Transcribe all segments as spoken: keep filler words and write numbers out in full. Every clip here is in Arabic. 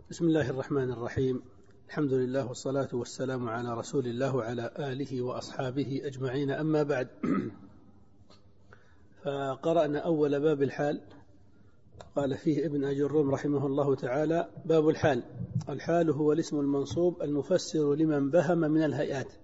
بسم الله الرحمن الرحيم. الحمد لله والصلاة والسلام على رسول الله وعلى آله وأصحابه أجمعين، أما بعد. فقرأنا أول باب الحال، قال فيه ابن أجي الروم رحمه الله تعالى: باب الحال. الحال هو الاسم المنصوب المفسر لمن بهم من الهيئات.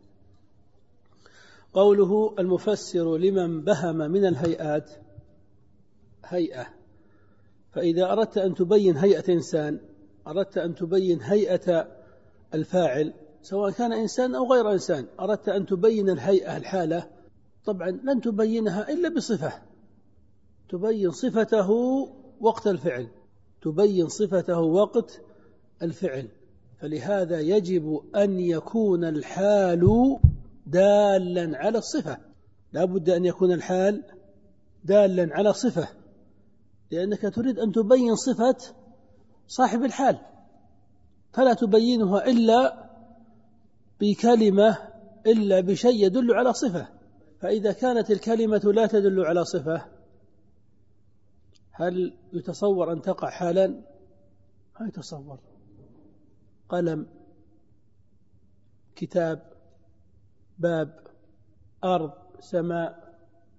قوله المفسر لمن بهم من الهيئات، هيئة، فإذا أردت أن تبين هيئة إنسان، أردت أن تبين هيئة الفاعل سواء كان إنسان أو غير إنسان، أردت أن تبين الهيئة الحالة، طبعا لن تبينها إلا بصفة، تبين صفته وقت الفعل، تبين صفته وقت الفعل. فلهذا يجب أن يكون الحال دالا على الصفة، لا بد أن يكون الحال دالا على صفة، لأنك تريد أن تبين صفة صاحب الحال، فلا تبينها إلا بكلمة، إلا بشيء يدل على صفة. فإذا كانت الكلمة لا تدل على صفة، هل يتصور أن تقع حالا؟ ما يتصور. قلم، كتاب، باب، أرض، سماء،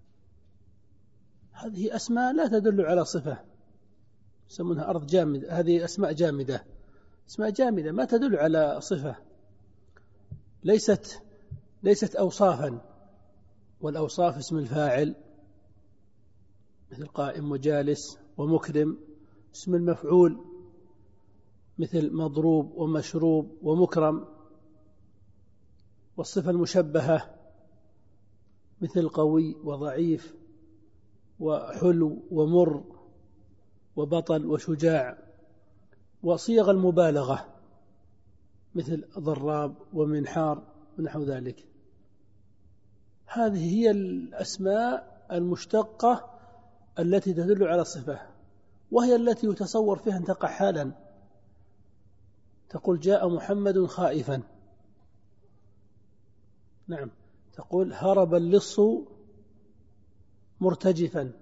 هذه أسماء لا تدل على صفة، يسمونها أرض جامدة، هذه أسماء جامدة، أسماء جامدة ما تدل على صفة، ليست ليست أوصافا. والأوصاف اسم الفاعل، مثل قائم وجالس ومكرم. اسم المفعول مثل مضروب ومشروب ومكرم. والصفة المشبهة مثل قوي وضعيف وحلو ومر وبطل وشجاع. وصيغ المبالغة مثل ضراب ومنحار ونحو ذلك. هذه هي الأسماء المشتقة التي تدل على الصفة، وهي التي يتصور فيها أن تقع حالا. تقول جاء محمد خائفا، نعم. تقول هرب اللص مرتجفا،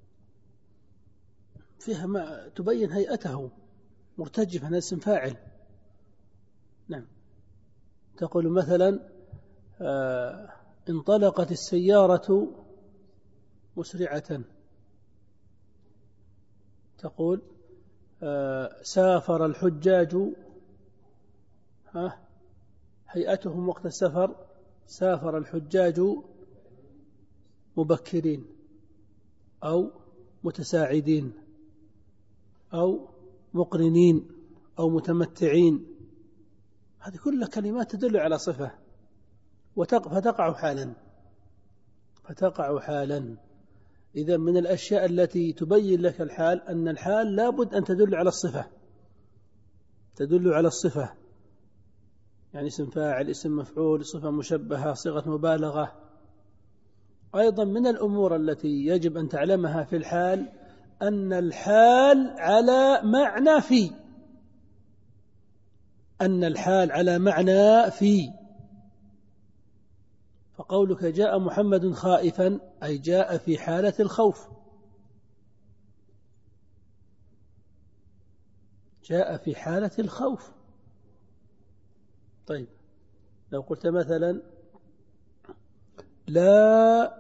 فيها ما تبين هيئته، مرتجفا اسم فاعل، نعم. تقول مثلا آه انطلقت السيارة مسرعة. تقول آه سافر الحجاج، ها هيئتهم وقت السفر، سافر الحجاج مبكرين أو متساعدين أو مقرنين أو متمتعين. هذه كلها كلمات تدل على صفة، فتقع حالا فتقع حالا إذا من الأشياء التي تبين لك الحال أن الحال لابد أن تدل على الصفة، تدل على الصفة، يعني اسم فاعل، اسم مفعول، صفة مشبهة، صيغة مبالغة. أيضا من الأمور التي يجب أن تعلمها في الحال أن الحال على معنى في، أن الحال على معنى في. فقولك جاء محمد خائفا أي جاء في حالة الخوف، جاء في حالة الخوف. طيب لو قلت مثلا لا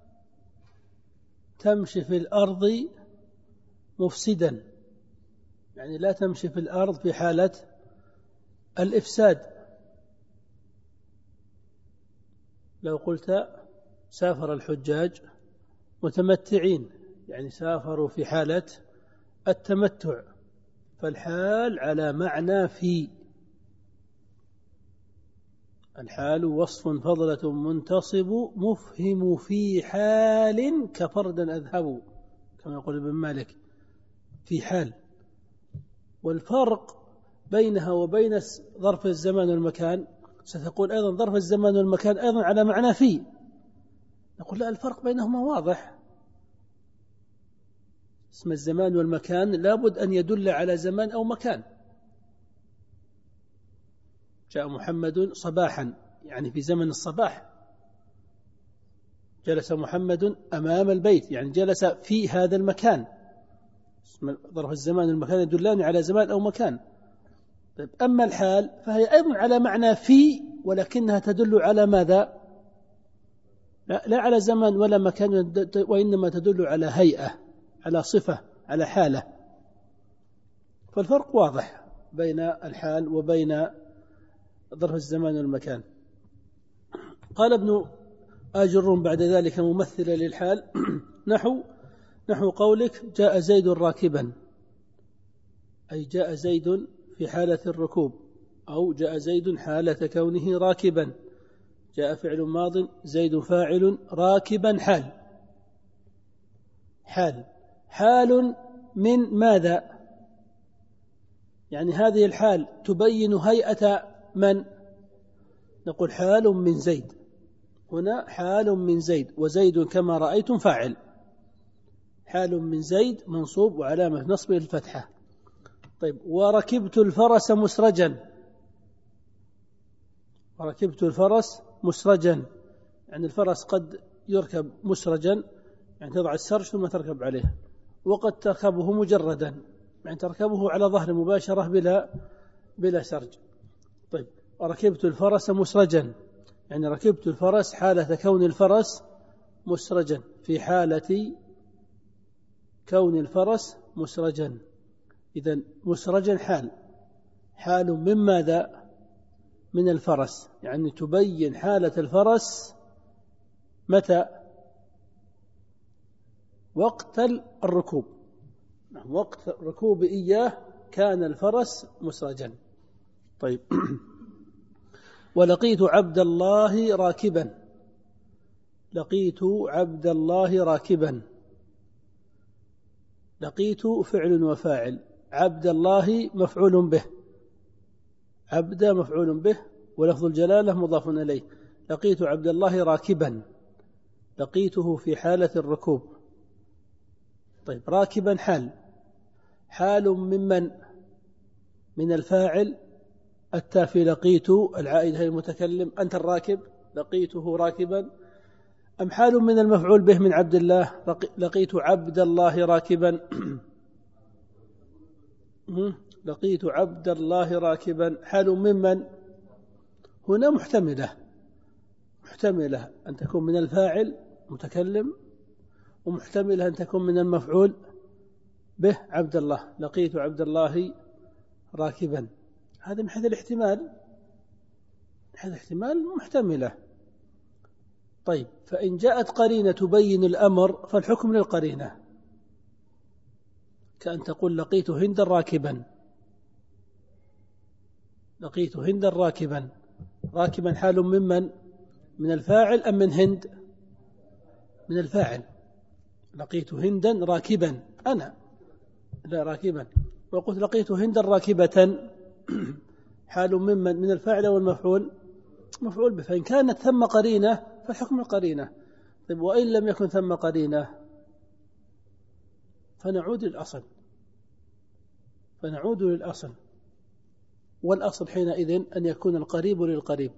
تمشي في الأرض مفسدا، يعني لا تمشي في الأرض في حالة الإفساد. لو قلت سافر الحجاج متمتعين، يعني سافروا في حالة التمتع، فالحال على معنى في. الحال وصف فضلة منتصب مفهم في حال كفردا أذهب، كما يقول ابن مالك في حال. والفرق بينها وبين ظرف الزمان والمكان، ستقول أيضا ظرف الزمان والمكان أيضا على معنى في. نقول لا، الفرق بينهما واضح. اسم الزمان والمكان لابد أن يدل على زمان أو مكان. جاء محمد صباحا، يعني في زمن الصباح. جلس محمد أمام البيت، يعني جلس في هذا المكان. ظرف الزمان والمكان يدلان على زمان أو مكان. طيب أما الحال فهي أيضا على معنى في، ولكنها تدل على ماذا؟ لا, لا على زمن ولا مكان، وإنما تدل على هيئة، على صفة، على حالة. فالفرق واضح بين الحال وبين ظرف الزمان والمكان. قال ابن آجرون بعد ذلك ممثلا للحال نحو نحو قولك جاء زيد راكبا، أي جاء زيد في حالة الركوب، أو جاء زيد حالة كونه راكبا. جاء فعل ماض، زيد فاعل، راكبا حال. حال حال من ماذا؟ يعني هذه الحال تبين هيئة من؟ نقول حال من زيد. هنا حال من زيد، وزيد كما رأيتم فاعل. حال من زيد منصوب وعلامة نصبه الفتحة. طيب وركبت الفرس مسرجا، وركبت الفرس مسرجا، يعني الفرس قد يركب مسرجا، يعني تضع السرج ثم تركب عليه، وقد تركبه مجردا، يعني تركبه على ظهر مباشرة بلا بلا سرج. طيب وركبت الفرس مسرجا، يعني ركبت الفرس حالة كون الفرس مسرجا، في حالة كون الفرس مسرجا. إذن مسرجا حال، حال من ماذا؟ من الفرس، يعني تبين حالة الفرس متى؟ وقت الركوب، وقت ركوب إياه كان الفرس مسرجا. طيب ولقيت عبد الله راكبا، لقيت عبد الله راكبا. لقيت فعل وفاعل، عبد الله مفعول به، عبد مفعول به، ولفظ الجلالة مضاف إليه. لقيت عبد الله راكبا، لقيته في حالة الركوب. طيب راكبا حال، حال ممن؟ من الفاعل التافي لقيت العائد هي المتكلم، أنت الراكب، لقيته راكبا، أم حال من المفعول به من عبد الله، لقيت عبد الله راكبا لقيت عبد الله راكبا، حال ممن؟ هنا محتملة، محتملة أن تكون من الفاعل متكلم، ومحتملة أن تكون من المفعول به عبد الله، لقيت عبد الله راكبا. هذا من حيث الاحتمال، من حيث الاحتمال محتملة. طيب فإن جاءت قرينة تبين الأمر فالحكم للقرينة، كأن تقول لقيت هندا راكبا، لقيت هندا راكبا. راكبا حال ممن؟ من الفاعل أم من هند؟ من الفاعل. لقيت هندا راكبا، أنا لا راكبا. وقلت لقيت هندا راكبة، حال ممن؟ من الفاعل والمفعول مفعول به. فإن كانت ثم قرينة فالحكم القرينة. طيب وإن لم يكن ثم قرينة فنعود للأصل، فنعود للأصل والأصل حينئذ أن يكون القريب للقريب،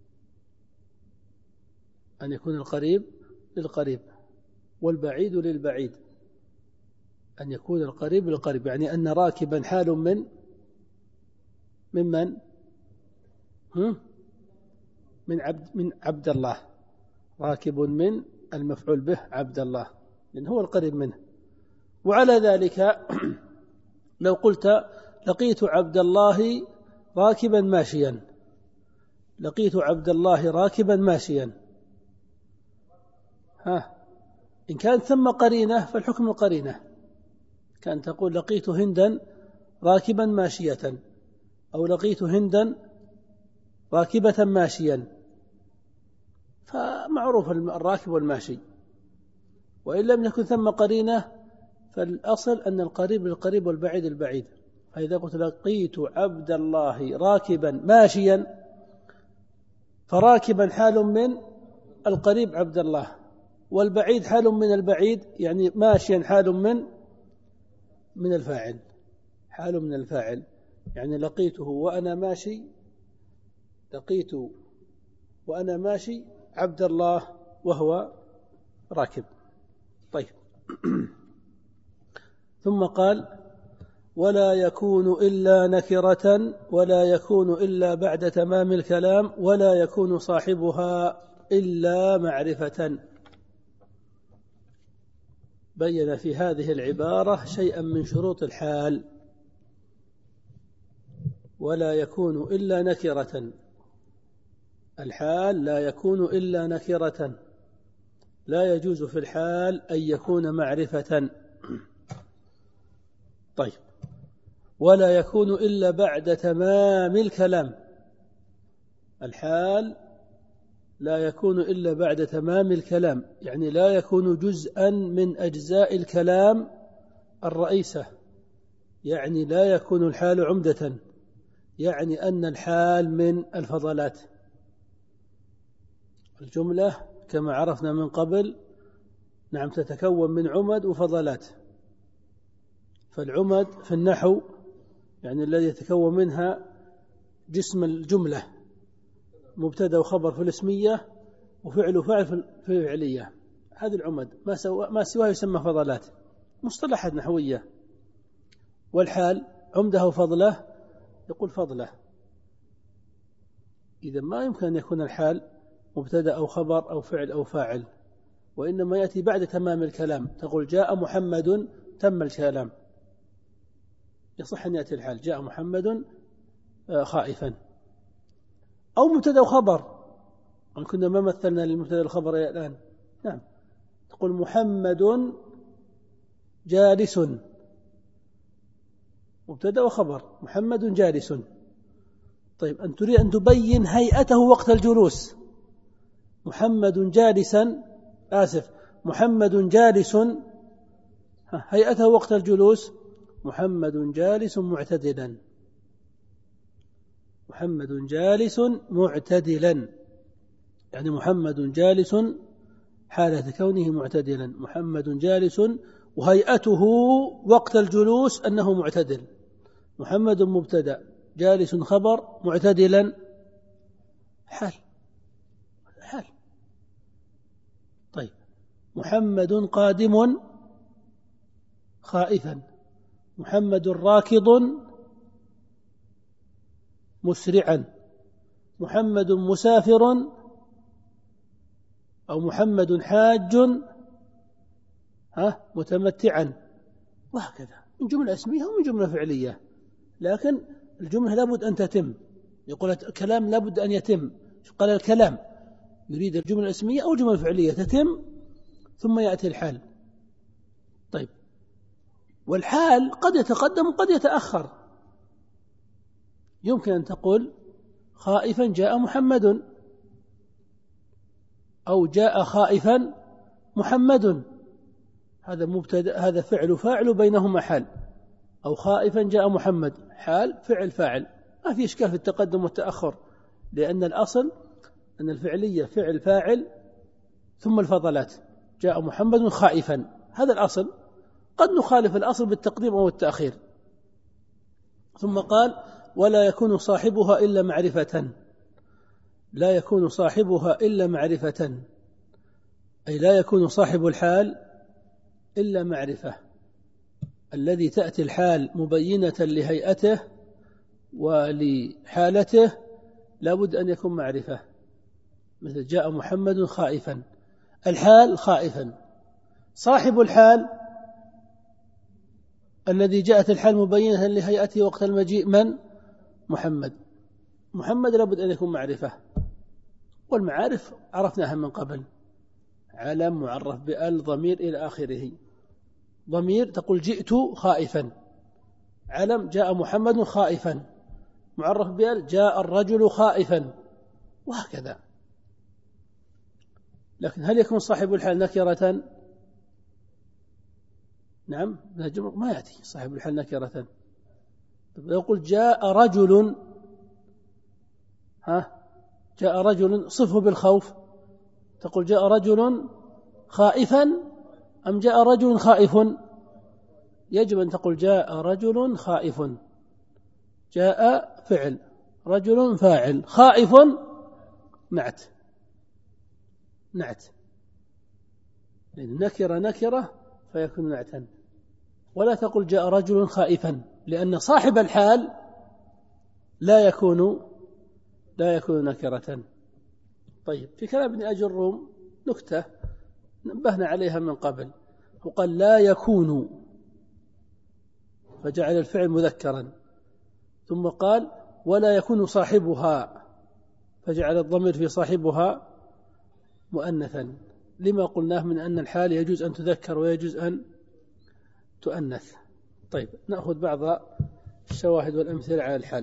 أن يكون القريب للقريب والبعيد للبعيد، أن يكون القريب للقريب، يعني أن راكبا حال من ممن؟ من عبد من عبد الله، راكب من المفعول به عبد الله، لأن هو القريب منه. وعلى ذلك لو قلت لقيت عبد الله راكبا ماشيا، لقيت عبد الله راكبا ماشيا، ها إن كانت ثم قرينة فالحكم القرينة، كان تقول لقيت هندا راكبا ماشية، أو لقيت هندا راكبة ماشيا، فمعروف الراكب والماشي. وإن لم يكن ثم قرينة فالأصل أن القريب للقريب والبعيد البعيد. فإذا قلت لقيت عبد الله راكبا ماشيا، فراكبا حال من القريب عبد الله، والبعيد حال من البعيد، يعني ماشيا حال من من الفاعل، حال من الفاعل، يعني لقيته وأنا ماشي، لقيت وأنا ماشي عبد الله وهو راكب. طيب ثم قال ولا يكون إلا نكرة ولا يكون إلا بعد تمام الكلام ولا يكون صاحبها إلا معرفة. بين في هذه العبارة شيئا من شروط الحال. ولا يكون إلا نكرة، الحال لا يكون إلا نكرة، لا يجوز في الحال أن يكون معرفة. طيب، ولا يكون إلا بعد تمام الكلام، الحال لا يكون إلا بعد تمام الكلام، يعني لا يكون جزءا من أجزاء الكلام الرئيسة، يعني لا يكون الحال عمدة، يعني أن الحال من الفضلات. الجملة كما عرفنا من قبل نعم تتكون من عمد وفضلات. فالعمد في النحو يعني الذي يتكون منها جسم الجملة، مبتدأ وخبر في الاسمية وفعل وفاعل في الفعلية، هذا العمد، ما سوى ما سواه يسمى فضلات، مصطلحات نحوية. والحال عمده وفضله يقول فضله. إذا ما يمكن أن يكون الحال مبتدأ أو خبر أو فعل أو فاعل، وإنما يأتي بعد تمام الكلام. تقول جاء محمد، تم الكلام، يصح أن يأتي الحال جاء محمد خائفا. أو مبتدأ وخبر، أن كنا ما مثلنا للمبتدأ الخبر الآن. نعم، تقول محمد جالس، مبتدأ وخبر، محمد جالس. طيب، أن تريد أن تبين هيئته وقت الجلوس، محمد جالسا، آسف محمد جالس، هيئته وقت الجلوس محمد جالس معتدلا، محمد جالس معتدلا، يعني محمد جالس حالة كونه معتدلا، محمد جالس، وهيئته وقت الجلوس أنه معتدل. محمد مبتدأ، جالس خبر، معتدلا حال حال. طيب، محمد قادم خائفا، محمد راكض مسرعا، محمد مسافر، أو محمد حاج ها متمتعا، وهكذا من جملة اسمية ومن جملة فعلية. لكن الجملة لابد أن تتم، يقول الكلام لابد أن يتم. قال الكلام يريد الجملة الاسمية أو الجملة الفعلية تتم ثم يأتي الحال. طيب، والحال قد يتقدم وقد يتأخر. يمكن أن تقول خائفا جاء محمد، أو جاء خائفا محمد، هذا مبتدأ، هذا فعل فاعل بينهما حال. أو خائفا جاء محمد، حال فعل فاعل، ما في إشكال في التقدم والتأخر، لأن الأصل أن الفعلية فعل فاعل ثم الفضلات. جاء محمد خائفا، هذا الأصل. قد نخالف الأصل بالتقديم أو التأخير. ثم قال ولا يكون صاحبها إلا معرفة، لا يكون صاحبها إلا معرفة، أي لا يكون صاحب الحال إلا معرفة. الذي تأتي الحال مبينة لهيئته ولحالته لابد أن يكون معرفة. مثل جاء محمد خائفا، الحال خائفا. صاحب الحال الذي جاءت الحال مبينة لهيئته وقت المجيء من؟ محمد. محمد لابد أن يكون معرفة. والمعارف عرفناها من قبل، علم معرف بأل ضمير إلى آخره. ضمير تقول جئت خائفا، علم جاء محمد خائفا، معرف بأل جاء الرجل خائفا، وهكذا. لكن هل يكون صاحب الحال نكرة؟ نعم، ما يأتي صاحب الحال نكرة. لو قلت جاء رجل، ها جاء رجل صفه بالخوف، تقول جاء رجل خائفا أم جاء رجل خائف؟ يجب أن تقول جاء رجل خائف، جاء فعل، رجل فاعل، خائف نعت نعت، لأن نكرة نكرة فيكون نعتا. ولا تقول جاء رجل خائفا، لأن صاحب الحال لا يكون لا يكون نكرة. طيب في كلام ابن أجي الروم نكتة نبهنا عليها من قبل، وقال لا يكون فجعل الفعل مذكرا، ثم قال ولا يكون صاحبها فجعل الضمير في صاحبها مؤنثا، لما قلناه من أن الحال يجوز أن تذكر ويجوز أن تؤنث. طيب نأخذ بعض الشواهد والأمثلة على الحال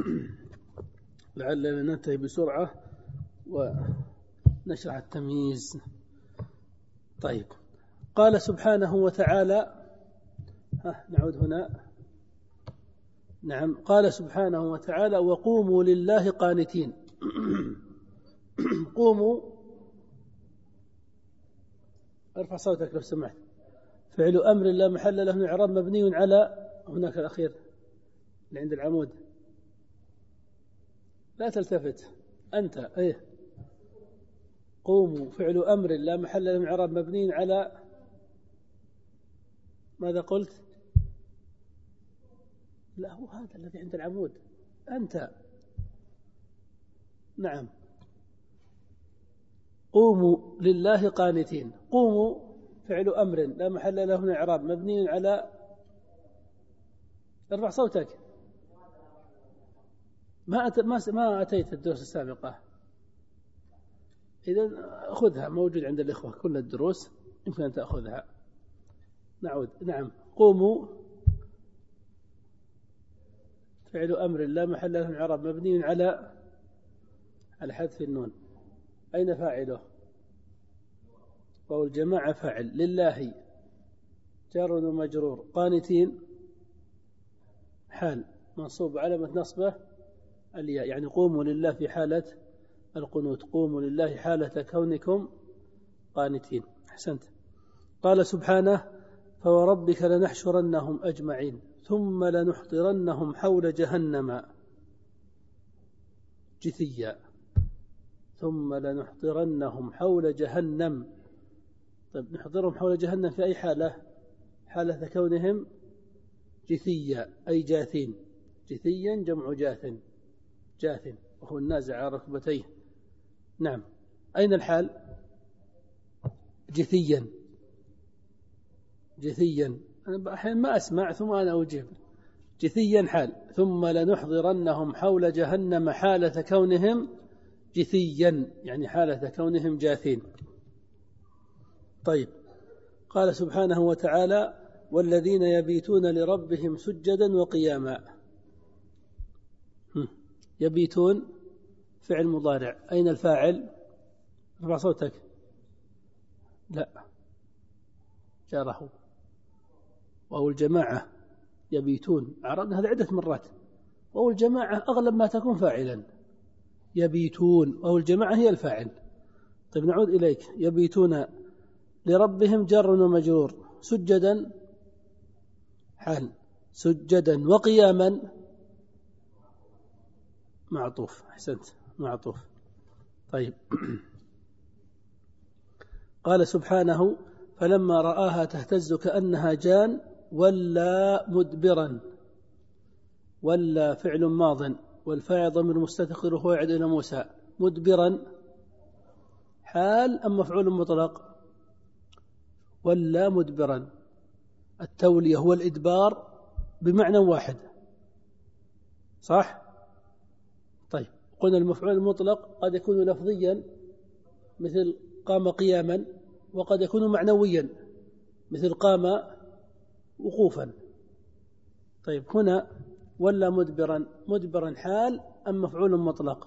لعلنا ننتهي بسرعة ونشرح التمييز. طيب قال سبحانه وتعالى، ها نعود هنا، نعم، قال سبحانه وتعالى وقوموا لله قانتين. قوموا، ارفع صوتك لو سمحت. فعل أمر لا محل له من إعراب مبني على، هناك الأخير اللي عند العمود، لا تلتفت أنت، إيه قوموا فعل أمر لا محل له من إعراب مبني على، ماذا قلت؟ لا هو هذا الذي عند العمود أنت، نعم، قوموا لله قانتين. قوموا فعل أمر لا محل له من إعراب مبني على، ارفع صوتك، ما أت... ما أتيت الدروس السابقة، إذا خذها موجود عند الإخوة كل الدروس يمكن أن تأخذها. نعود، نعم، قوموا فعل أمر لا محل له من إعراب مبني على على حذف النون. أين فاعله؟ وهو الجماعة فاعل، لله جار ومجرور، قانتين حال منصوب علامة نصبه الياء، يعني قوموا لله في حالة القنوت، قوموا لله حالة كونكم قانتين. أحسنت. قال سبحانه فوربك لنحشرنهم أجمعين ثم لنحضرنهم حول جهنم جثيا، ثم لنحضرنهم حول جهنم. طيب نحضرهم حول جهنم في أي حالة؟ حالة كونهم جثيا أي جاثين، جثيا جمع جاث، جاث وهو النازع على ركبتيه. نعم، أين الحال؟ جثيا، جثيا، أنا أحيانا ما أسمع ثم أنا أجيب، جثيا حال، ثم لنحضرنهم حول جهنم حالة كونهم جثيا يعني حالة كونهم جاثين. طيب قال سبحانه وتعالى والذين يبيتون لربهم سجدا وقياما. يبيتون فعل مضارع، أين الفاعل؟ ارفع صوتك، لا جاره، وهو الجماعة يبيتون، عرضنا هذا عدة مرات، وهو الجماعة أغلب ما تكون فاعلا، يبيتون وهو الجماعة هي الفاعل. طيب نعود إليك، يبيتون لربهم جر ومجرور، سجدا حال، سجدا، وقياما معطوف. أحسنت، معطوف. طيب قال سبحانه فلما رآها تهتز كأنها جان ولا مدبرا، ولا فعل ماض والفاعل ضمير مستتر وهو يعود إلى موسى، مدبرا حال أم مفعول مطلق؟ ولا مدبرا، التولية هو الإدبار بمعنى واحد، صح؟ طيب قلنا المفعول المطلق قد يكون لفظيا مثل قام قياما، وقد يكون معنويا مثل قام وقوفا. طيب هنا ولا مدبرا، مدبرا حال أم مفعول مطلق؟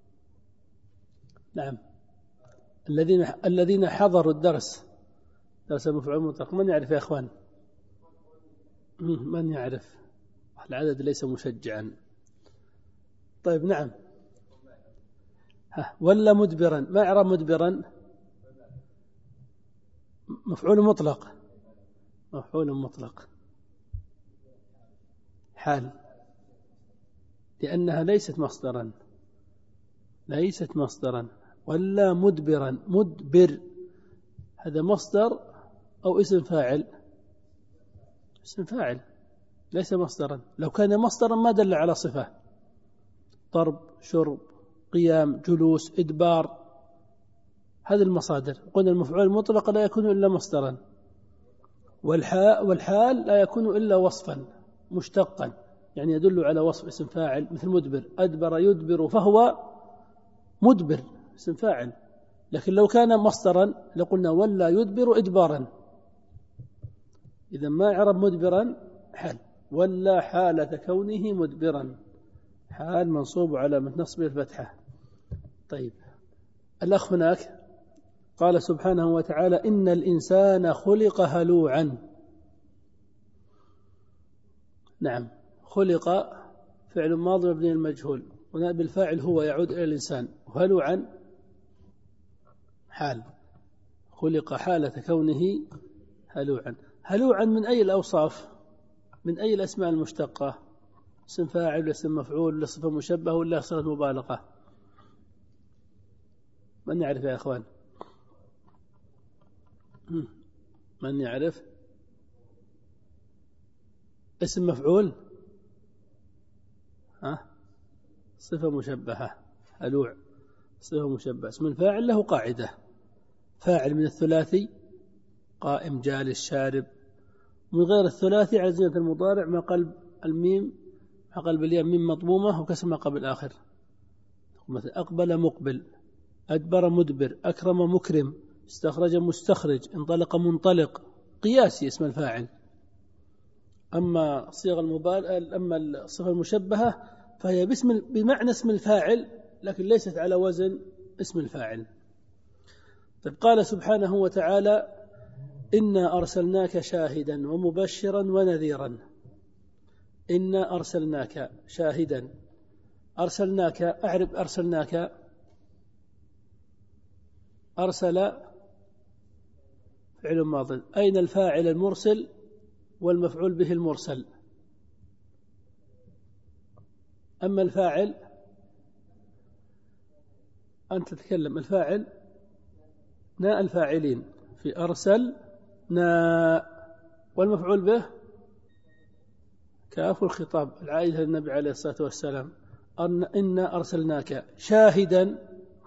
نعم، الذين الذين حضروا الدرس، درس المفعول المطلق، من يعرف يا أخوان؟ من يعرف؟ العدد ليس مشجعا. طيب نعم، ها ولا مدبرا، ما إعراب مدبرا؟ مفعول مطلق، مفعول مطلق حال، لأنها ليست مصدرا، ليست مصدرا. ولا مدبرا، مدبر هذا مصدر أو اسم فاعل؟ اسم فاعل، ليس مصدرا. لو كان مصدرا ما دل على صفة، ضرب، شرب، قيام، جلوس، إدبار، هذه المصادر. قلنا المفعول المطلق لا يكون إلا مصدرا، والحال, والحال لا يكون إلا وصفا مشتقا، يعني يدل على وصف اسم فاعل، مثل مدبر، أدبر يدبر فهو مدبر اسم فاعل. لكن لو كان مصدرا لقلنا ولا يدبر إدبارا، إذا ما يعرب مدبرا حال، ولا حالة كونه مدبرا، حال منصوب على نصب الفتحة. طيب الأخ هناك قال سبحانه وتعالى إن الإنسان خلق هلوعا. نعم، خلق فعل ماضي مبني المجهول، ونائب الفاعل هو يعود إلى الإنسان، وهلوعا حال، خلق حالة كونه هلوعا. هلوعا من أي الأوصاف؟ من أي الأسماء المشتقة؟ اسم فاعل ولا اسم مفعول ولا صفة مشبهة ولا صيغة مبالغة؟ من يعرف يا أخوان؟ من يعرف؟ اسم مفعول، ها؟ صفة مشبهة، هلوع صفة مشبهة. اسم الفاعل له قاعدة، فاعل من الثلاثي، قائم، جالس، شارب. من غير الثلاثي على زينة المضارع مع قلب الميم، مع قلب الياء ميم مضمومة وكسر ما قبل الآخر، مثل أقبل مقبل، أدبر مدبر، أكرم مكرم، استخرج مستخرج، انطلق منطلق، قياسي اسم الفاعل. أما صيغ المبالغة، أما الصفة المشبهة فهي باسم بمعنى اسم الفاعل لكن ليست على وزن اسم الفاعل. طيب قال سبحانه وتعالى إنا أرسلناك شاهدا ومبشرا ونذيرا. إنا أرسلناك شاهدا، أرسلناك، أعرب أرسلناك، أرسل فعل ماض، أين الفاعل المرسل والمفعول به المرسل؟ أما الفاعل أنت تتكلم، الفاعل ناء الفاعلين في أرسل ناء، والمفعول به كاف الخطاب العائد للنبي عليه الصلاة والسلام. إنا أرسلناك شاهدا،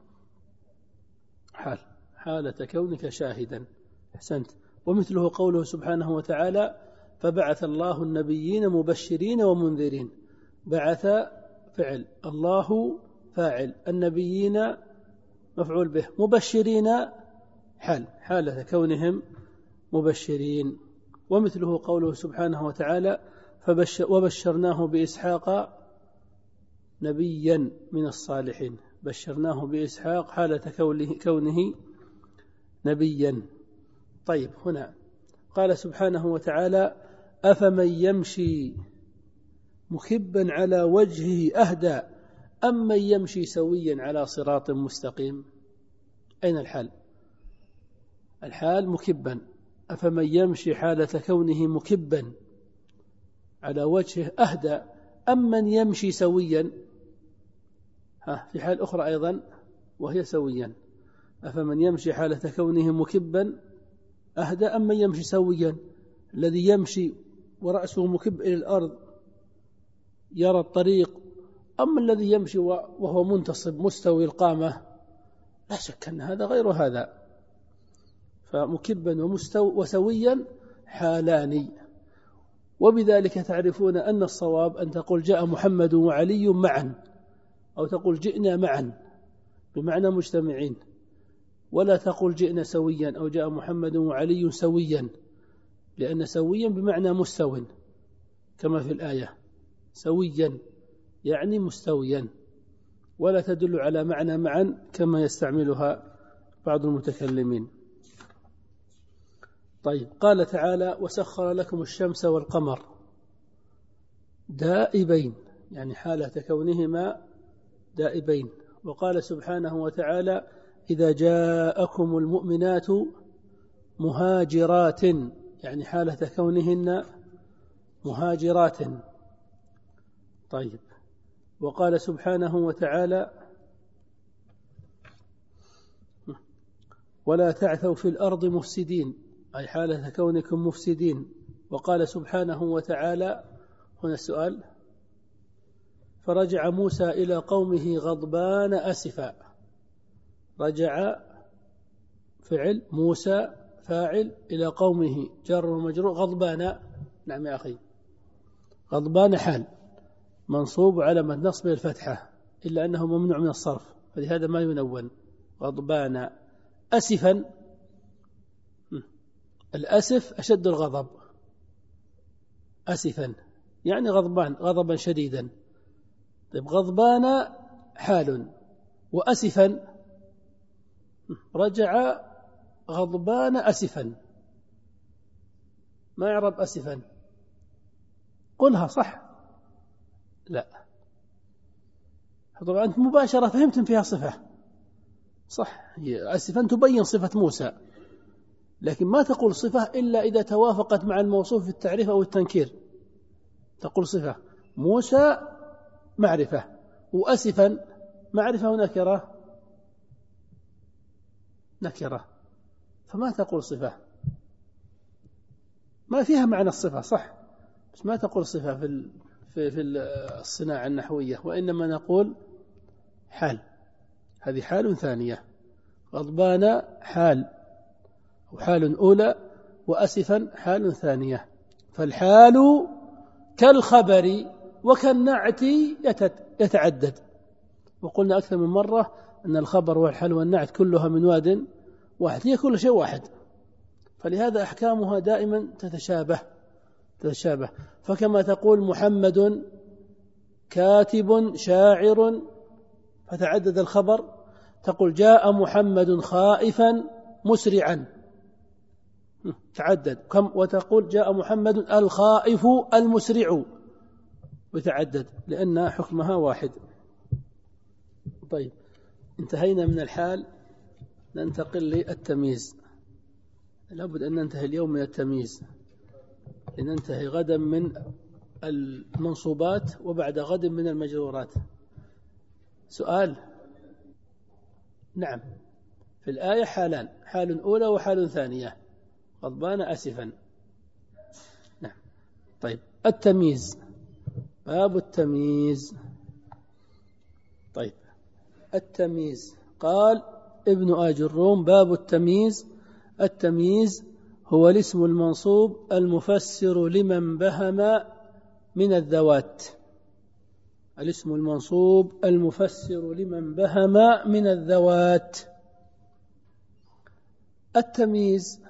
حال، حالة كونك شاهدا. أحسنت. ومثله قوله سبحانه وتعالى فبعث الله النبيين مبشرين ومنذرين. بعث فعل، الله فاعل، النبيين مفعول به، مبشرين حال، حالة كونهم مبشرين. ومثله قوله سبحانه وتعالى فبشر وبشرناه بإسحاق نبيا من الصالحين. بشرناه بإسحاق حالة كونه نبيا. طيب هنا قال سبحانه وتعالى أفمن يمشي مكبا على وجهه أهدى أم من يمشي سويا على صراط مستقيم؟ أين الحال؟ الحال مكبا. أفمن يمشي حالة كونه مكبا على وجهه أهدى أم من يمشي سويا؟ ها في حال أخرى أيضا وهي سويا. أفمن يمشي حالة كونه مكبا أهدى أم من يمشي سويا؟ الذي يمشي ورأسه مكب إلى الأرض يرى الطريق، أما الذي يمشي وهو منتصب مستوي القامة لا شك أن هذا غير هذا. فمكبا ومستو وسويا حالان. وبذلك تعرفون أن الصواب أن تقول جاء محمد وعلي معا، أو تقول جئنا معا بمعنى مجتمعين، ولا تقول جئنا سويا أو جاء محمد وعلي سويا، لأن سويا بمعنى مستو كما في الآية، سويا يعني مستويا، ولا تدل على معنى معا كما يستعملها بعض المتكلمين. طيب قال تعالى وسخر لكم الشمس والقمر دائبين، يعني حالة كونهما دائبين. وقال سبحانه وتعالى إذا جاءكم المؤمنات مهاجرات، يعني حالة كونهن مهاجرات. طيب وقال سبحانه وتعالى ولا تعثوا في الأرض مفسدين، أي حالة كونكم مفسدين. وقال سبحانه وتعالى هنا السؤال: فرجع موسى إلى قومه غضبان أسفا. رجع فعل، موسى فاعل، إلى قومه جار ومجرور، غضبان. نعم يا أخي. غضبان حال منصوب علامة نصبه الفتحة، إلا أنه ممنوع من الصرف فلهذا ما ينون. غضبان. أسفا، الأسف أشد الغضب. أسفا يعني غضبان، غضبا شديدا. طيب غضبان حال، وأسفا رجع غضبان أسفا. ما يعرب أسفا؟ قلها صح؟ لا. طبعا أنت مباشرة فهمتم فيها صفة صح، هي أسفا تبين صفة موسى، لكن ما تقول صفة إلا إذا توافقت مع الموصوف في التعريف أو التنكير. تقول صفة موسى معرفة، وأسفا معرفة ونكرة، نكرة، فما تقول صفة. ما فيها معنى الصفة صح، بس ما تقول صفة في في في الصناعة النحوية، وإنما نقول حال. هذه حال ثانية. غضبان حال وحال أولى، وأسفا حال ثانية. فالحال كالخبر وكالنعت يتعدد. وقلنا أكثر من مرة أن الخبر والحال والنعت كلها من واد واحد، هي كل شيء واحد، فلهذا أحكامها دائما تتشابه تتشابه فكما تقول محمد كاتب شاعر فتعدد الخبر، تقول جاء محمد خائفا مسرعا تعدد كم، وتقول جاء محمد الخائف المسرع وتعدد لأن حكمها واحد. طيب انتهينا من الحال، ننتقل للتمييز. لابد أن ننتهي اليوم من التمييز، لننتهي غدا من المنصوبات وبعد غد من المجرورات. سؤال؟ نعم. في الآية حالان، حال أولى وحال ثانية، غضبان أسفا. نعم. طيب التمييز، باب التمييز. طيب التمييز، قال ابن آج الروم: باب التمييز. التمييز هو الاسم المنصوب المفسر لمن بهم من الذوات. الاسم المنصوب المفسر لمن بهم من الذوات. التمييز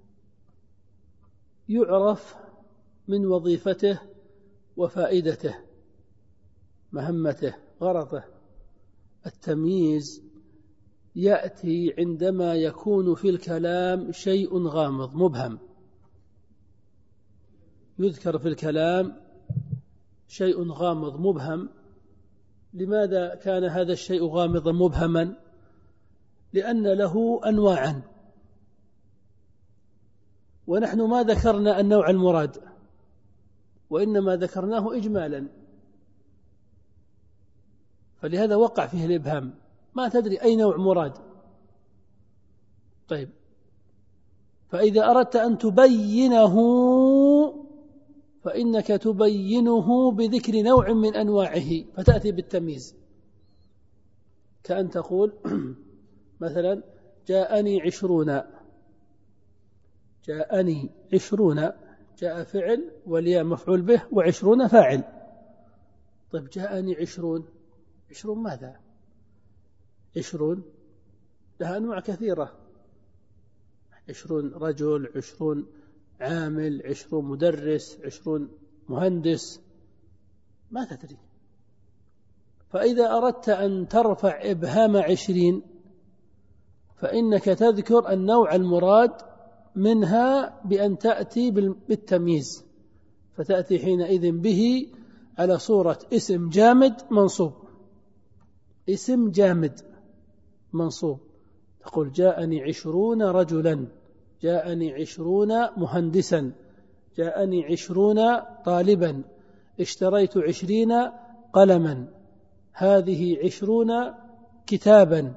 يعرف من وظيفته وفائدته، مهمته، غرضه. التمييز يأتي عندما يكون في الكلام شيء غامض مبهم. يذكر في الكلام شيء غامض مبهم. لماذا كان هذا الشيء غامضا مبهما؟ لأن له أنواعا، ونحن ما ذكرنا النوع المراد، وإنما ذكرناه إجمالا، فلهذا وقع فيه الإبهام، ما تدري أي نوع مراد. طيب فإذا أردت أن تبينه فإنك تبينه بذكر نوع من أنواعه فتأتي بالتمييز، كأن تقول مثلا جاءني عشرون. جاءني عشرون، جاء فعل والياء مفعول به وعشرون فاعل. طيب جاءني عشرون، عشرون ماذا؟ عشرون لها أنواع كثيرة، عشرون رجل، عشرون عامل، عشرون مدرس، عشرون مهندس، ما تدري. فإذا أردت أن ترفع إبهام عشرين فإنك تذكر النوع المراد منها بأن تأتي بالتمييز، فتأتي حينئذ به على صورة اسم جامد منصوب. اسم جامد منصوب، تقول جاءني عشرون رجلا، جاءني عشرون مهندسا، جاءني عشرون طالبا، اشتريت عشرين قلما، هذه عشرون كتابا،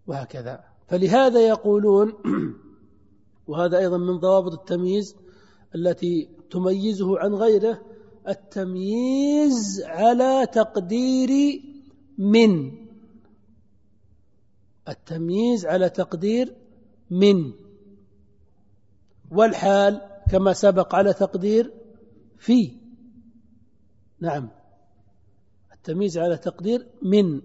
وهكذا. فلهذا يقولون وهذا أيضا من ضوابط التمييز التي تميزه عن غيره التمييز على تقدير من، التمييز على تقدير من، والحال كما سبق على تقدير في. نعم، التمييز على تقدير من.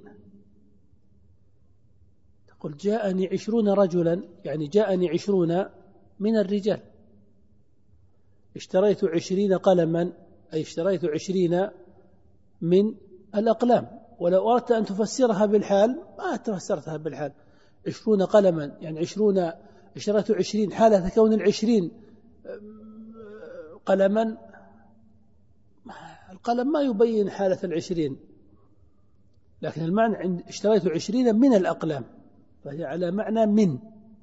تقول جاءني عشرون رجلا، يعني جاءني عشرون من الرجال. اشتريت عشرين قلما، أي اشتريت عشرين من الأقلام. ولو أردت أن تفسرها بالحال ما تفسرتها بالحال. عشرون قلما يعني عشرون، اشتريت عشرين حالة كون العشرين قلما. القلم ما يبين حالة العشرين، لكن المعنى عند اشتريت عشرين من الأقلام فهي على معنى من.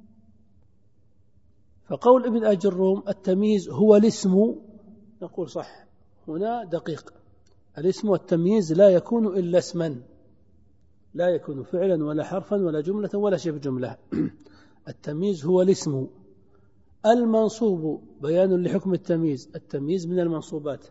فقول ابن أجروم التمييز هو الاسم، نقول صح، هنا دقيق. الاسم والتمييز لا يكون إلا اسما، لا يكون فعلا ولا حرفا ولا جملة ولا شبه جملة. التمييز هو الاسم. المنصوب بيان لحكم التمييز، التمييز من المنصوبات.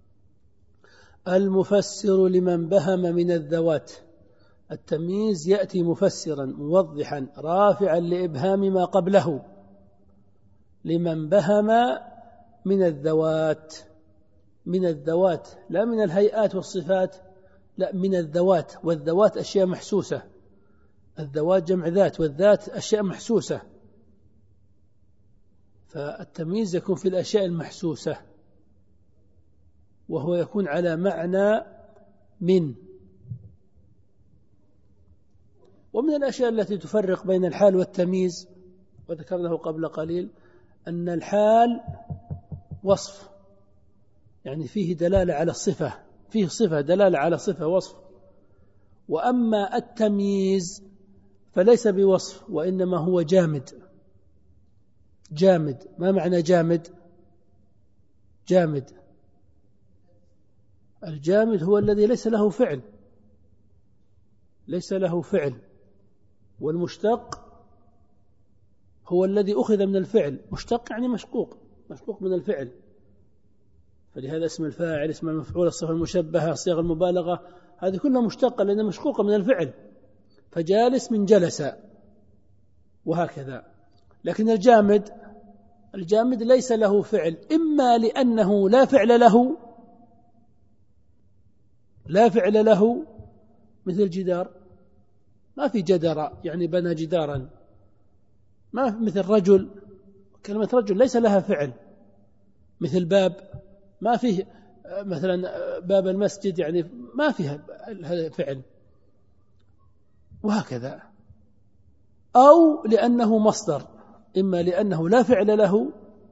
المفسر لمن بهم من الذوات، التمييز يأتي مفسرا موضحا رافعا لإبهام ما قبله. لمن بهم من الذوات، من الذوات لا من الهيئات والصفات، لا من الذوات. والذوات أشياء محسوسة، الذوات جمع ذات، والذات أشياء محسوسة. فالتمييز يكون في الأشياء المحسوسة، وهو يكون على معنى من. ومن الأشياء التي تفرق بين الحال والتمييز وذكرناه قبل قليل أن الحال وصف، يعني فيه دلالة على الصفة، فيه صفة دلالة على صفة وصف. وأما التمييز فليس بوصف وإنما هو جامد. جامد، ما معنى جامد؟ جامد، الجامد هو الذي ليس له فعل، ليس له فعل. والمشتق هو الذي أخذ من الفعل، مشتق يعني مشقوق، مشقوق من الفعل. فلهذا اسم الفاعل، اسم المفعول، الصفة المشبهة، صيغ المبالغة، هذه كلها مشتقة لأنها مشقوقة من الفعل. فجالس من جلس وهكذا. لكن الجامد، الجامد ليس له فعل، إما لأنه لا فعل له، لا فعل له، مثل الجدار، ما في جدر يعني بنى جدارا، ما مثل رجل، كلمة رجل ليس لها فعل. مثل باب، ما فيه مثلا باب المسجد يعني ما فيها فعل، وهكذا. أو لأنه مصدر، إما لأنه لا فعل له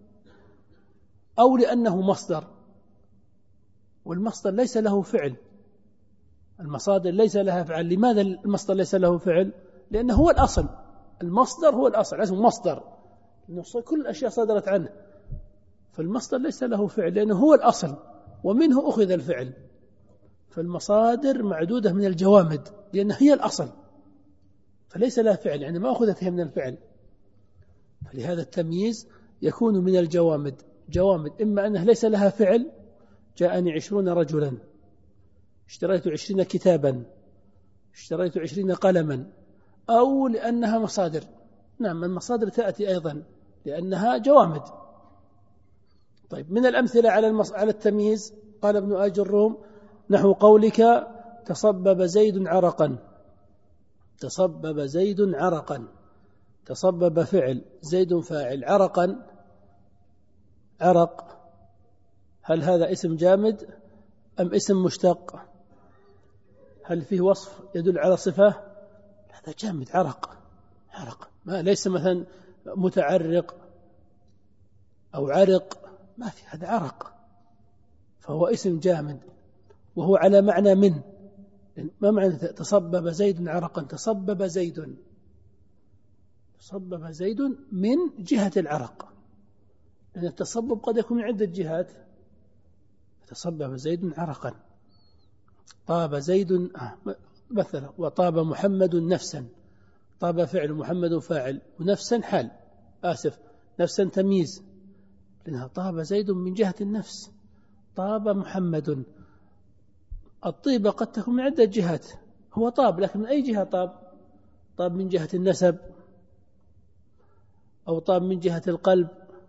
أو لأنه مصدر، والمصدر ليس له فعل. المصادر ليس لها فعل. لماذا المصدر ليس له فعل؟ لأنه هو الأصل، المصدر هو الأصل، اسمه مصدر، كل الأشياء صدرت عنه. فالمصدر ليس له فعل لأنه هو الأصل ومنه أخذ الفعل. فالمصادر معدودة من الجوامد لأنها هي الأصل، فليس لها فعل، يعني ما أخذت هي من الفعل. فلهذا التمييز يكون من الجوامد. جوامد إما أنها ليس لها فعل، جاءني عشرون رجلا، اشتريت عشرين كتابا، اشتريت عشرين قلما، أو لأنها مصادر. نعم، المصادر تأتي أيضا لأنها جوامد. طيب، من الأمثلة على المص... على التمييز قال ابن آج الروم نحو قولك تصبب زيد عرقا. تصبب زيد عرقا، تصبب فعل، زيد فاعل، عرقا، عرق، هل هذا اسم جامد أم اسم مشتق؟ هل فيه وصف يدل على صفة؟ هذا جامد، عرق، عرق، ما ليس مثلا متعرق أو عرق، ما في، هذا عرق، فهو اسم جامد وهو على معنى من. ما معنى تصبب زيد عرقا؟ تصبب زيد، تصبب زيد من جهة العرق، لأن التصبب قد يكون من عدة جهات. تصبب زيد عرقا، طاب زيد مثلا، وطاب محمد نفسا. طاب فعل، محمد فاعل، ونفسا حال، آسف، نفسا تمييز، لأنها طاب زيد من جهة النفس، طاب محمد. الطيبة قد تكون من عدة جهات، هو طاب لكن من أي جهة طاب؟ طاب من جهة النسب، أو طاب من جهة القلب،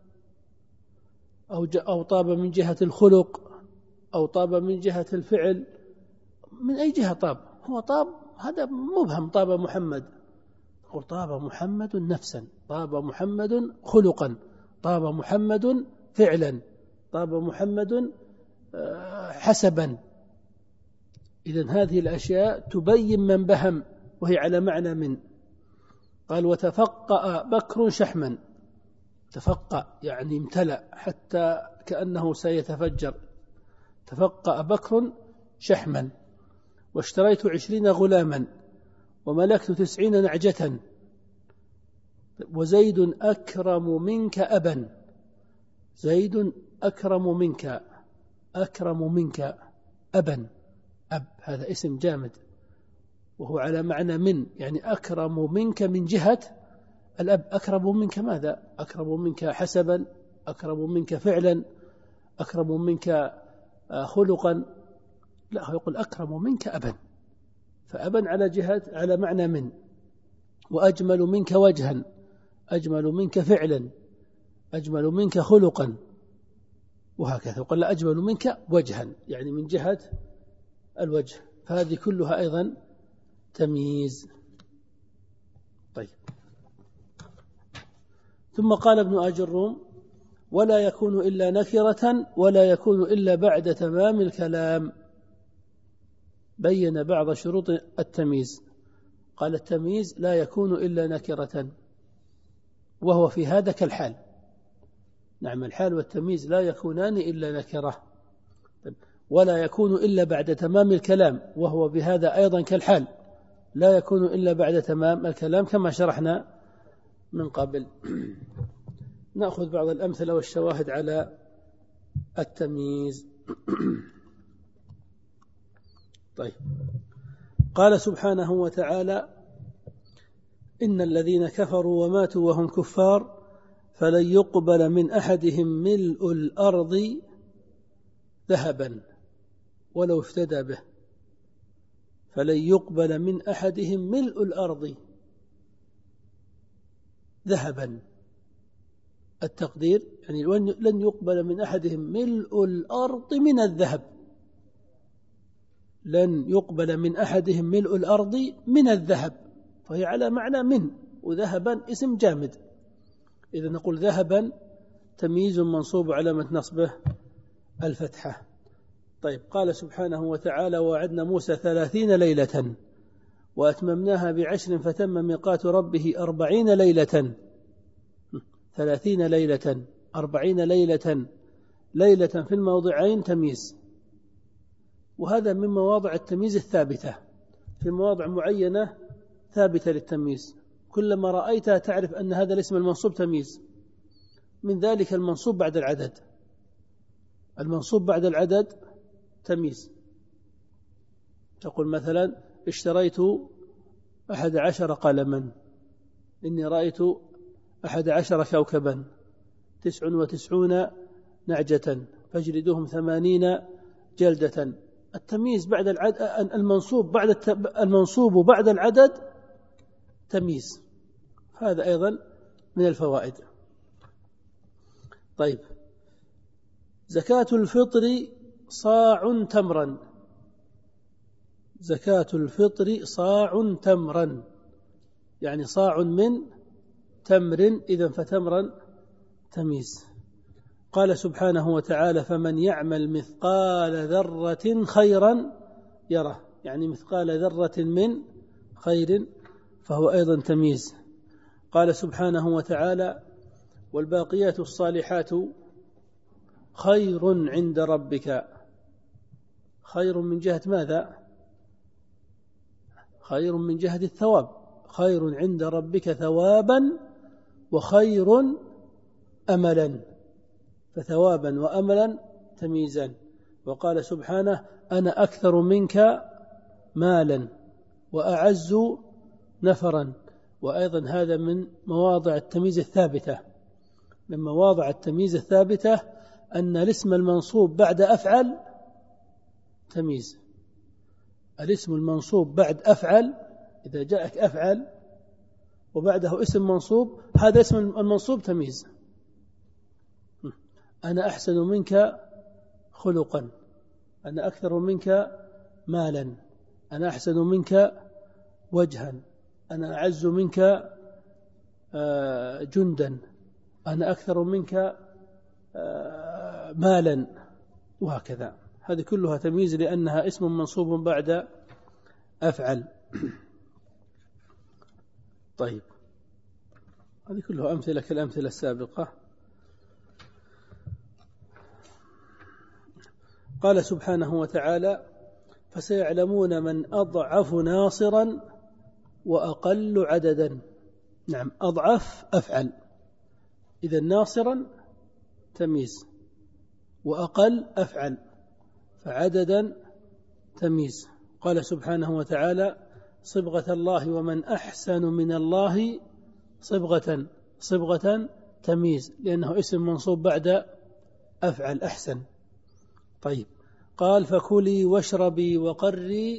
أو أو طاب من جهة الخلق، أو طاب من جهة الفعل. من أي جهة طاب؟ هو طاب، هذا مبهم. طاب محمد، يقول طاب محمد نفسا، طاب محمد خلقا، طاب محمد فعلا، طاب محمد حسبا. إذن هذه الأشياء تبين من بهم، وهي على معنى من. قال وتفقأ بكر شحما، تفقأ يعني امتلأ حتى كأنه سيتفجر. تفقأ بكر شحما، واشتريت عشرين غلاما، وملكت تسعين نعجة، وزيد أكرم منك أبا. زيد أكرم منك، أكرم منك أبا. أب هذا اسم جامد، وهو على معنى من، يعني أكرم منك من جهة الأب. أكرم منك ماذا؟ أكرم منك حسبا، أكرم منك فعلا، أكرم منك خلقا. لا، هو يقول أكرم منك أبا، فأبا على جهة على معنى من. وأجمل منك وجها، أجمل منك فعلا، أجمل منك خلقا، وهكذا. وقال لا، أجمل منك وجها يعني من جهة الوجه. فهذه كلها أيضا تمييز. طيب، ثم قال ابن آج الروم ولا يكون إلا نكرة ولا يكون إلا بعد تمام الكلام. بين بعض شروط التمييز، قال التمييز لا يكون إلا نكرة، وهو في هذا كالحال. نعم، الحال والتمييز لا يكونان إلا نكرة. ولا يكون إلا بعد تمام الكلام، وهو بهذا أيضا كالحال، لا يكون إلا بعد تمام الكلام كما شرحنا من قبل. نأخذ بعض الأمثلة والشواهد على التمييز. طيب، قال سبحانه وتعالى إن الذين كفروا وماتوا وهم كفار فلن يقبل من أحدهم ملء الأرض ذهبا ولو افتدى به. فلن يقبل من أحدهم ملء الأرض ذهبا، التقدير يعني لن يقبل من أحدهم ملء الأرض من الذهب. لن يقبل من أحدهم ملء الأرض من الذهب، فهي على معنى من، وذهبا اسم جامد. إذا نقول ذهبا تمييز منصوب علامة نصبه الفتحة. طيب، قال سبحانه وتعالى وعدنا موسى ثلاثين ليلة وأتممناها بعشر فتم ميقات ربه أربعين ليلة. ثلاثين ليلة، أربعين ليلة، ليلة في الموضعين تمييز، وهذا من مواضع التمييز الثابتة. في مواضع معينة ثابتة للتمييز، كلما رأيتها تعرف أن هذا الاسم المنصوب تمييز. من ذلك المنصوب بعد العدد، المنصوب بعد العدد تمييز. تقول مثلا اشتريت أحد عشر قلما، إني رأيت أحد عشر كوكبا، تسع وتسعون نعجة فاجلدوهم ثمانين جلدة. التمييز بعد العدد، المنصوب بعد المنصوب بعد العدد تمييز، هذا أيضا من الفوائد. طيب، زكاة الفطر صاع تمرا، زكاة الفطر صاع تمرا يعني صاع من تمر، إذن فتمرا تمييز. قال سبحانه وتعالى فمن يعمل مثقال ذرة خيرا يره، يعني مثقال ذرة من خير، فهو أيضا تمييز. قال سبحانه وتعالى والباقيات الصالحات خير عند ربك. خير من جهة ماذا؟ خير من جهة الثواب، خير عند ربك ثوابا وخير أملا، فثوابا وأملا تمييزا. وقال سبحانه أنا أكثر منك مالا وأعز نفرا، وأيضا هذا من مواضع التمييز الثابتة. من مواضع التمييز الثابتة أن الاسم المنصوب بعد أفعل تمييز. الاسم المنصوب بعد أفعل، إذا جاءك أفعل وبعده اسم منصوب، هذا اسم المنصوب تمييز. أنا أحسن منك خلقا، أنا أكثر منك مالا، أنا أحسن منك وجها، أنا أعز منك جندا، أنا أكثر منك مالا، وهكذا. هذه كلها تمييز لأنها اسم منصوب بعد أفعل. طيب، هذه كلها أمثلة كالأمثلة السابقة. قال سبحانه وتعالى: فسيعلمون من أضعف ناصرا وأقل عددا. نعم، أضعف أفعل، إذا ناصرا تمييز، وأقل أفعل، فعددا تمييز. قال سبحانه وتعالى: صبغة الله ومن أحسن من الله صبغة. صبغة تمييز لأنه اسم منصوب بعد أفعل أحسن. طيب، قال: فكلي واشربي وقري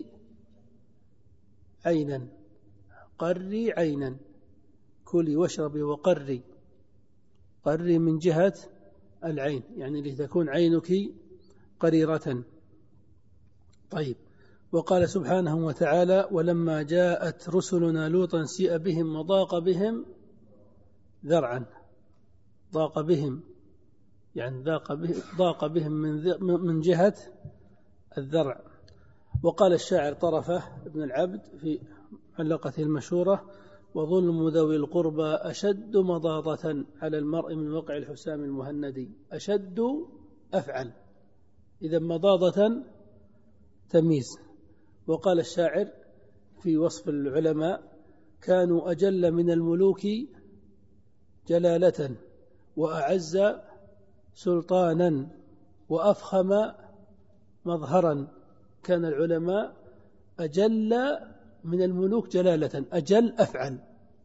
عينا. قري عينا، كلي واشربي وقري، قري من جهة العين، يعني لتكون عينك قريرة. طيب، وقال سبحانه وتعالى: ولما جاءت رسلنا لوطا سيء بهم وضاق بهم ذرعا. ضاق بهم يعني ضاق بهم, ضاق بهم من, من جهة الذرع. وقال الشاعر طرفة ابن العبد في علقته المشهورة: وظلم ذوي القربى أشد مضاضة على المرء من وقع الحسام المهندي. أشد أفعل، إذا مضاضة تمييز. وقال الشاعر في وصف العلماء: كانوا أجل من الملوك جلالة وأعز سلطانا وأفخم مظهرا. كان العلماء أجل من الملوك جلالة، أجل أفعل،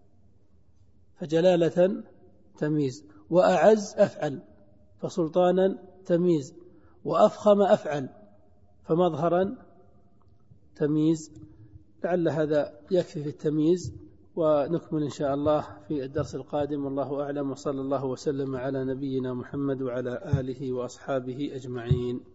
فجلالة تمييز، وأعز أفعل، فسلطانا تمييز، وأفخم أفعل، فمظهرا تمييز. لعل هذا يكفي في التمييز، ونكمل إن شاء الله في الدرس القادم. والله أعلم، وصلى الله وسلم على نبينا محمد وعلى آله وأصحابه أجمعين.